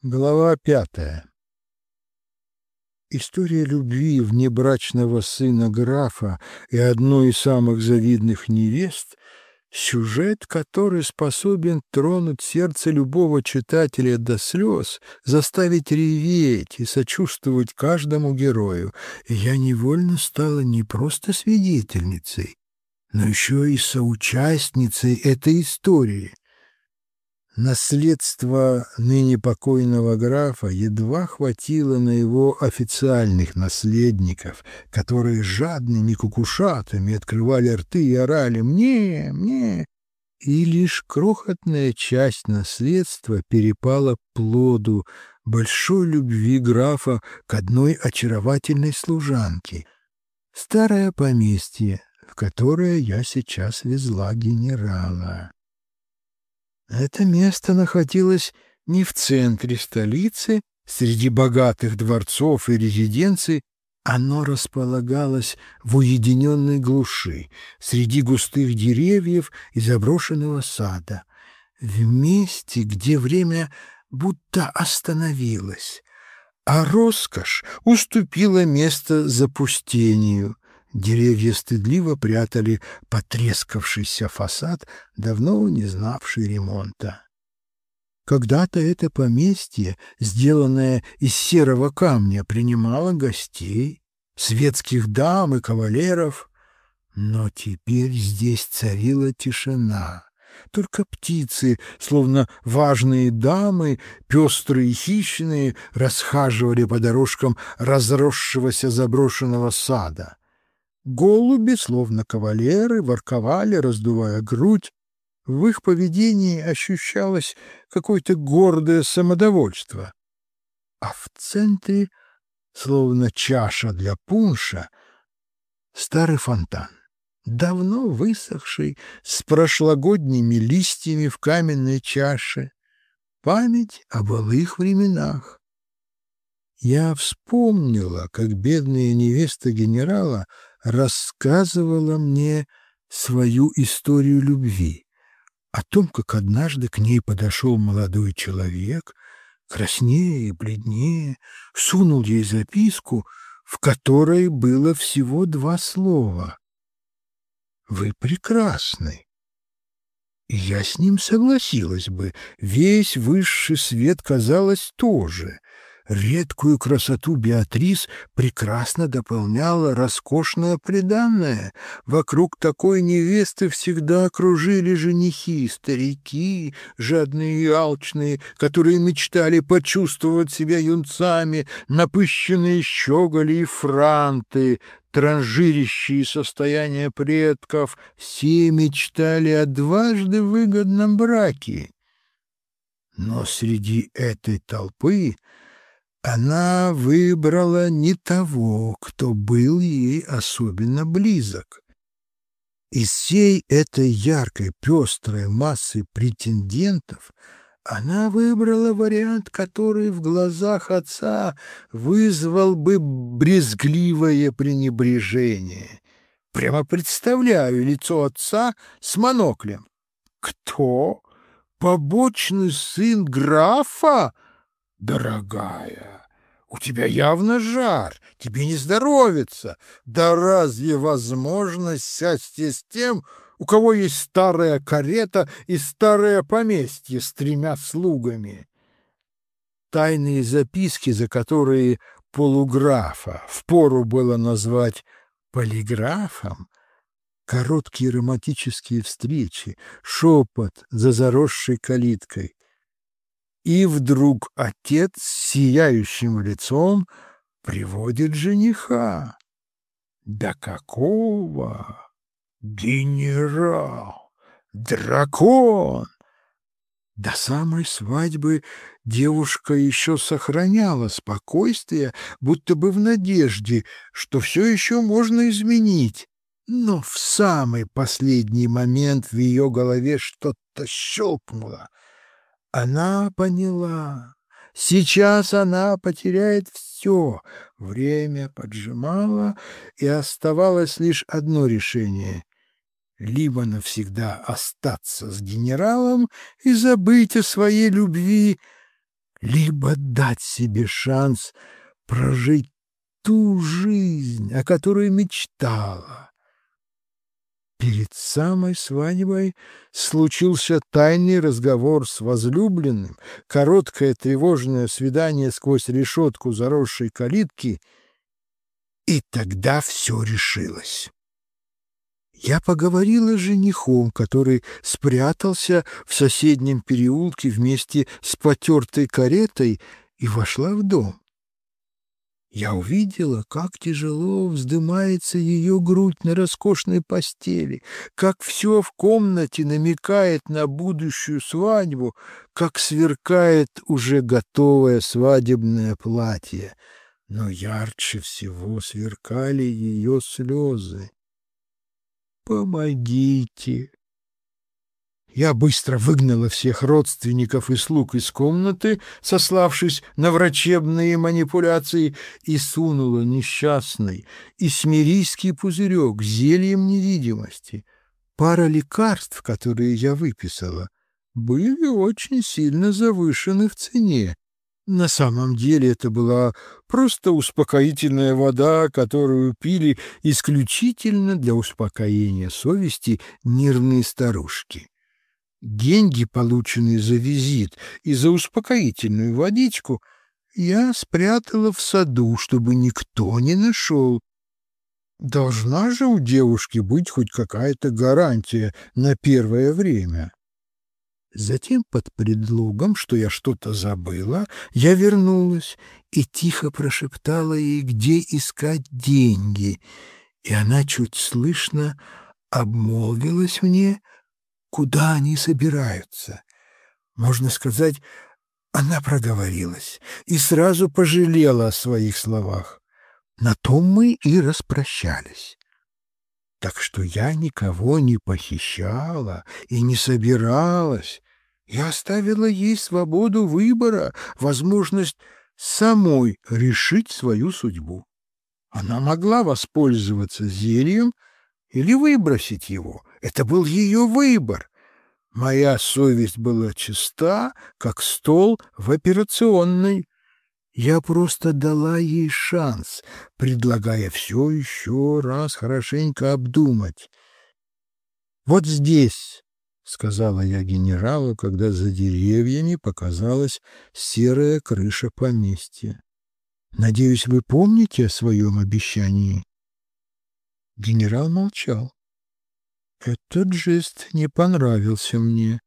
Глава 5. История любви внебрачного сына графа и одной из самых завидных невест — сюжет, который способен тронуть сердце любого читателя до слез, заставить реветь и сочувствовать каждому герою. И я невольно стала не просто свидетельницей, но еще и соучастницей этой истории. Наследство ныне покойного графа едва хватило на его официальных наследников, которые жадными кукушатами открывали рты и орали «Мне! Мне!». И лишь крохотная часть наследства перепала плоду большой любви графа к одной очаровательной служанке. Старое поместье, в которое я сейчас везла генерала. Это место находилось не в центре столицы, среди богатых дворцов и резиденций. Оно располагалось в уединенной глуши, среди густых деревьев и заброшенного сада, в месте, где время будто остановилось, а роскошь уступила место запустению. Деревья стыдливо прятали потрескавшийся фасад, давно не знавший ремонта. Когда-то это поместье, сделанное из серого камня, принимало гостей, светских дам и кавалеров, но теперь здесь царила тишина. Только птицы, словно важные дамы, пестрые и хищные, расхаживали по дорожкам разросшегося заброшенного сада. Голуби, словно кавалеры, ворковали, раздувая грудь. В их поведении ощущалось какое-то гордое самодовольство. А в центре, словно чаша для пунша, старый фонтан, давно высохший, с прошлогодними листьями в каменной чаше, память о былых временах. Я вспомнила, как бедная невеста генерала рассказывала мне свою историю любви, о том, как однажды к ней подошел молодой человек, краснее и бледнее, сунул ей записку, в которой было всего 2 слова: «Вы прекрасны». И я с ним согласилась бы, весь высший свет, казалось, тоже. Редкую красоту Беатрис прекрасно дополняла роскошное приданое. Вокруг такой невесты всегда кружили женихи, старики, жадные и алчные, которые мечтали почувствовать себя юнцами, напыщенные щеголи и франты, транжирящие состояние предков, все мечтали о дважды выгодном браке. Но среди этой толпы она выбрала не того, кто был ей особенно близок. Из всей этой яркой, пестрой массы претендентов она выбрала вариант, который в глазах отца вызвал бы брезгливое пренебрежение. Прямо представляю лицо отца с моноклем. «Кто? Побочный сын графа? Дорогая, у тебя явно жар, тебе не здоровится. Да разве возможно счастье с тем, у кого есть старая карета и старое поместье с 3 слугами?» Тайные записки, за которые полуграфа впору было назвать полиграфом, короткие романтические встречи, шепот за заросшей калиткой. И вдруг отец с сияющим лицом приводит жениха. Да какого? Генерал! Дракон! До самой свадьбы девушка еще сохраняла спокойствие, будто бы в надежде, что все еще можно изменить. Но в самый последний момент в ее голове что-то щелкнуло. Она поняла. Сейчас она потеряет все. Время поджимало, и оставалось лишь одно решение: либо навсегда остаться с генералом и забыть о своей любви, либо дать себе шанс прожить ту жизнь, о которой мечтала. Перед самой свадьбой случился тайный разговор с возлюбленным, короткое тревожное свидание сквозь решетку заросшей калитки, и тогда все решилось. Я поговорила с женихом, который спрятался в соседнем переулке вместе с потертой каретой, и вошла в дом. Я увидела, как тяжело вздымается ее грудь на роскошной постели, как все в комнате намекает на будущую свадьбу, как сверкает уже готовое свадебное платье. Но ярче всего сверкали ее слезы. «Помогите!» Я быстро выгнала всех родственников и слуг из комнаты, сославшись на врачебные манипуляции, и сунула несчастный исмерийский пузырек с зельем невидимости. Пара лекарств, которые я выписала, были очень сильно завышены в цене. На самом деле это была просто успокоительная вода, которую пили исключительно для успокоения совести нервные старушки. Деньги, полученные за визит и за успокоительную водичку, я спрятала в саду, чтобы никто не нашел. Должна же у девушки быть хоть какая-то гарантия на первое время. Затем, под предлогом, что я что-то забыла, я вернулась и тихо прошептала ей, где искать деньги, и она чуть слышно обмолвилась мне, куда они собираются. Можно сказать, она проговорилась и сразу пожалела о своих словах. На том мы и распрощались. Так что я никого не похищала и не собиралась. Я оставила ей свободу выбора, возможность самой решить свою судьбу. Она могла воспользоваться зельем или выбросить его. Это был ее выбор. Моя совесть была чиста, как стол в операционной. Я просто дала ей шанс, предлагая все еще раз хорошенько обдумать. «Вот здесь», — сказала я генералу, когда за деревьями показалась серая крыша поместья. «Надеюсь, вы помните о своем обещании?» Генерал молчал. Этот жест не понравился мне.